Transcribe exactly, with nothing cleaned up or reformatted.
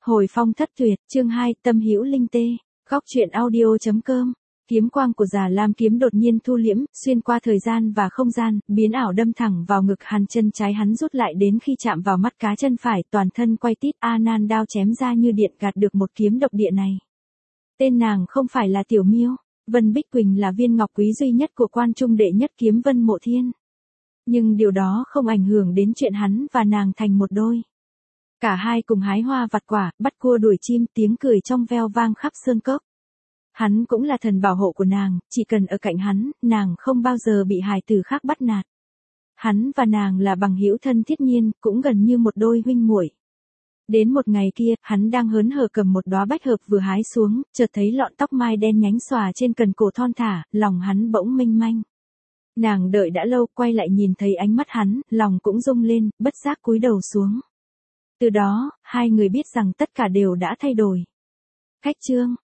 Hồi phong thất tuyệt, chương hai, tâm hữu linh tê. Góc truyện audio chấm com. Kiếm quang của Già Lam kiếm đột nhiên thu liễm, xuyên qua thời gian và không gian, biến ảo đâm thẳng vào ngực hắn, chân trái hắn rút lại đến khi chạm vào mắt cá chân phải, toàn thân quay tít, A Nan đao chém ra như điện gạt được một kiếm độc địa này. Tên nàng không phải là Tiểu Miêu, Vân Bích Quỳnh là viên ngọc quý duy nhất của quan trung đệ nhất kiếm Vân Mộ Thiên. Nhưng điều đó không ảnh hưởng đến chuyện hắn và nàng thành một đôi. Cả hai cùng hái hoa vặt quả, bắt cua đuổi chim, tiếng cười trong veo vang khắp sơn cốc. Hắn cũng là thần bảo hộ của nàng, chỉ cần ở cạnh hắn, nàng không bao giờ bị hài tử khác bắt nạt. Hắn và nàng là bằng hữu thân thiết nhiên, cũng gần như một đôi huynh muội. Đến một ngày kia, hắn đang hớn hở cầm một đóa bách hợp vừa hái xuống, chợt thấy lọn tóc mai đen nhánh xòa trên cần cổ thon thả, lòng hắn bỗng mênh manh. Nàng đợi đã lâu, quay lại nhìn thấy ánh mắt hắn, lòng cũng rung lên, bất giác cúi đầu xuống. Từ đó, hai người biết rằng tất cả đều đã thay đổi. Khách chương